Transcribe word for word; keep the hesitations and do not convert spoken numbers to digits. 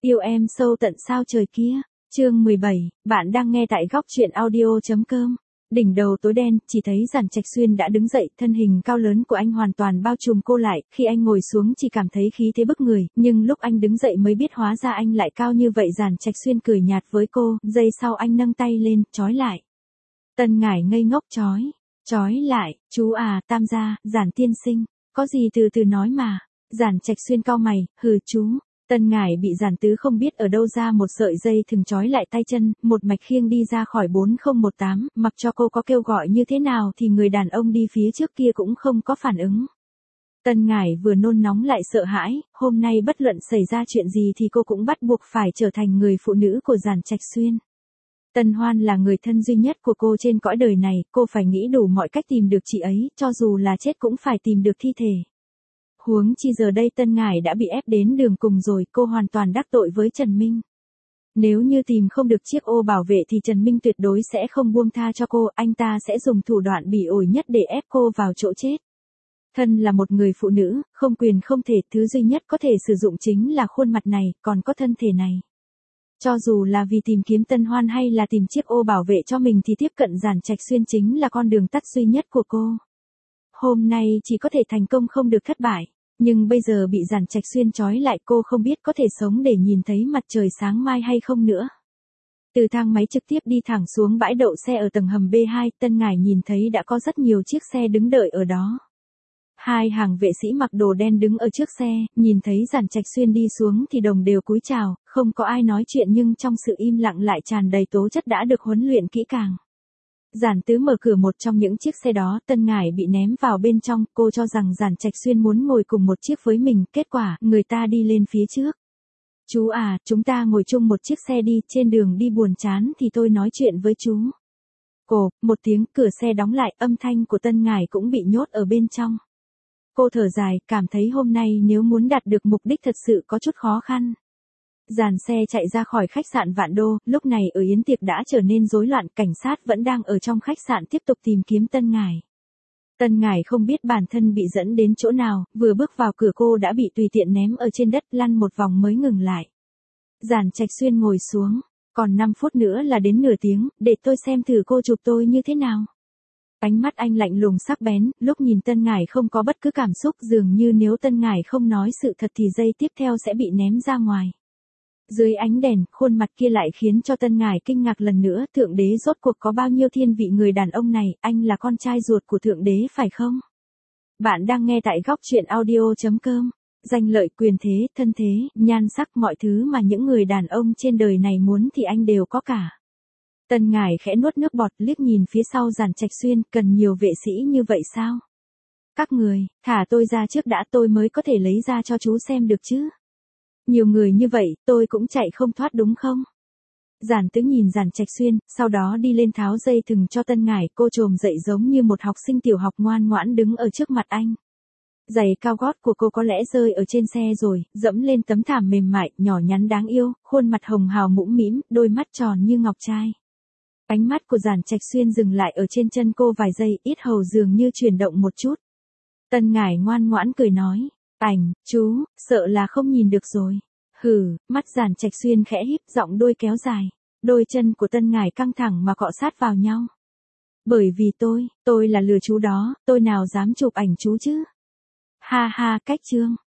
Yêu em sâu tận sao trời kia. Chương mười bảy, bạn đang nghe tại góc truyện audio.com. Đỉnh đầu tối đen, chỉ thấy Giản Trạch Xuyên đã đứng dậy, thân hình cao lớn của anh hoàn toàn bao trùm cô lại, khi anh ngồi xuống chỉ cảm thấy khí thế bức người, nhưng lúc anh đứng dậy mới biết hóa ra anh lại cao như vậy. Giản Trạch Xuyên cười nhạt với cô, giây sau anh nâng tay lên, trói lại. Tân Ngải ngây ngốc trói, trói lại, chú à, tam gia, Giản tiên sinh, có gì từ từ nói mà. Giản Trạch Xuyên cau mày, hừ chú. Tân Ngải bị Giản Tứ không biết ở đâu ra một sợi dây thừng trói lại tay chân, một mạch khiêng đi ra khỏi bốn không một tám, mặc cho cô có kêu gọi như thế nào thì người đàn ông đi phía trước kia cũng không có phản ứng. Tân Ngải vừa nôn nóng lại sợ hãi, hôm nay bất luận xảy ra chuyện gì thì cô cũng bắt buộc phải trở thành người phụ nữ của Giản Trạch Xuyên. Tân Hoan là người thân duy nhất của cô trên cõi đời này, cô phải nghĩ đủ mọi cách tìm được chị ấy, cho dù là chết cũng phải tìm được thi thể. Huống chi giờ đây Tân Ngải đã bị ép đến đường cùng rồi, cô hoàn toàn đắc tội với Trần Minh. Nếu như tìm không được chiếc ô bảo vệ thì Trần Minh tuyệt đối sẽ không buông tha cho cô, anh ta sẽ dùng thủ đoạn bỉ ổi nhất để ép cô vào chỗ chết. Thân là một người phụ nữ, không quyền không thể, thứ duy nhất có thể sử dụng chính là khuôn mặt này, còn có thân thể này. Cho dù là vì tìm kiếm Tân Hoan hay là tìm chiếc ô bảo vệ cho mình thì tiếp cận Giản Trạch Xuyên chính là con đường tắt duy nhất của cô. Hôm nay chỉ có thể thành công không được thất bại. Nhưng bây giờ bị Giản Trạch Xuyên trói lại, cô không biết có thể sống để nhìn thấy mặt trời sáng mai hay không nữa. Từ thang máy trực tiếp đi thẳng xuống bãi đậu xe ở tầng hầm B hai, Tân Ngải nhìn thấy đã có rất nhiều chiếc xe đứng đợi ở đó. Hai hàng vệ sĩ mặc đồ đen đứng ở trước xe, nhìn thấy Giản Trạch Xuyên đi xuống thì đồng đều cúi chào, không có ai nói chuyện nhưng trong sự im lặng lại tràn đầy tố chất đã được huấn luyện kỹ càng. Giản Tứ mở cửa một trong những chiếc xe đó, Tân Ngải bị ném vào bên trong, cô cho rằng Giản Trạch Xuyên muốn ngồi cùng một chiếc với mình, kết quả, người ta đi lên phía trước. Chú à, chúng ta ngồi chung một chiếc xe đi, trên đường đi buồn chán thì tôi nói chuyện với chú. Cổ, một tiếng, cửa xe đóng lại, âm thanh của Tân Ngải cũng bị nhốt ở bên trong. Cô thở dài, cảm thấy hôm nay nếu muốn đạt được mục đích thật sự có chút khó khăn. Dàn xe chạy ra khỏi khách sạn Vạn Đô, lúc này ở yến tiệc đã trở nên rối loạn, cảnh sát vẫn đang ở trong khách sạn tiếp tục tìm kiếm Tân Ngải. Tân Ngải không biết bản thân bị dẫn đến chỗ nào, vừa bước vào cửa cô đã bị tùy tiện ném ở trên đất, lăn một vòng mới ngừng lại. Giản Trạch Xuyên ngồi xuống, còn năm phút nữa là đến nửa tiếng, để tôi xem thử cô chụp tôi như thế nào. Ánh mắt anh lạnh lùng sắc bén, lúc nhìn Tân Ngải không có bất cứ cảm xúc, dường như nếu Tân Ngải không nói sự thật thì giây tiếp theo sẽ bị ném ra ngoài. Dưới ánh đèn, khuôn mặt kia lại khiến cho Tân Ngải kinh ngạc lần nữa, Thượng Đế rốt cuộc có bao nhiêu thiên vị người đàn ông này, anh là con trai ruột của Thượng Đế phải không? Bạn đang nghe tại góc truyện audio.com. Danh lợi, quyền thế, thân thế, nhan sắc, mọi thứ mà những người đàn ông trên đời này muốn thì anh đều có cả. Tân Ngải khẽ nuốt nước bọt, liếc nhìn phía sau Giản Trạch Xuyên, cần nhiều vệ sĩ như vậy sao? Các người, thả tôi ra trước đã, tôi mới có thể lấy ra cho chú xem được chứ. Nhiều người như vậy, tôi cũng chạy không thoát đúng không? Giản Tứ nhìn Giản Trạch Xuyên, sau đó đi lên tháo dây thừng cho Tân Ngải, cô trồm dậy giống như một học sinh tiểu học ngoan ngoãn đứng ở trước mặt anh. Giày cao gót của cô có lẽ rơi ở trên xe rồi, dẫm lên tấm thảm mềm mại, nhỏ nhắn đáng yêu, khuôn mặt hồng hào mũm mĩm, đôi mắt tròn như ngọc trai. Ánh mắt của Giản Trạch Xuyên dừng lại ở trên chân cô vài giây, yết hầu dường như chuyển động một chút. Tân Ngải ngoan ngoãn cười nói, ảnh, chú, sợ là không nhìn được rồi. Hừ, mắt Giản Trạch Xuyên khẽ híp, giọng đôi kéo dài. Đôi chân của Tân Ngải căng thẳng mà cọ sát vào nhau. Bởi vì tôi, tôi là lừa chú đó, tôi nào dám chụp ảnh chú chứ. Ha ha, cách trương.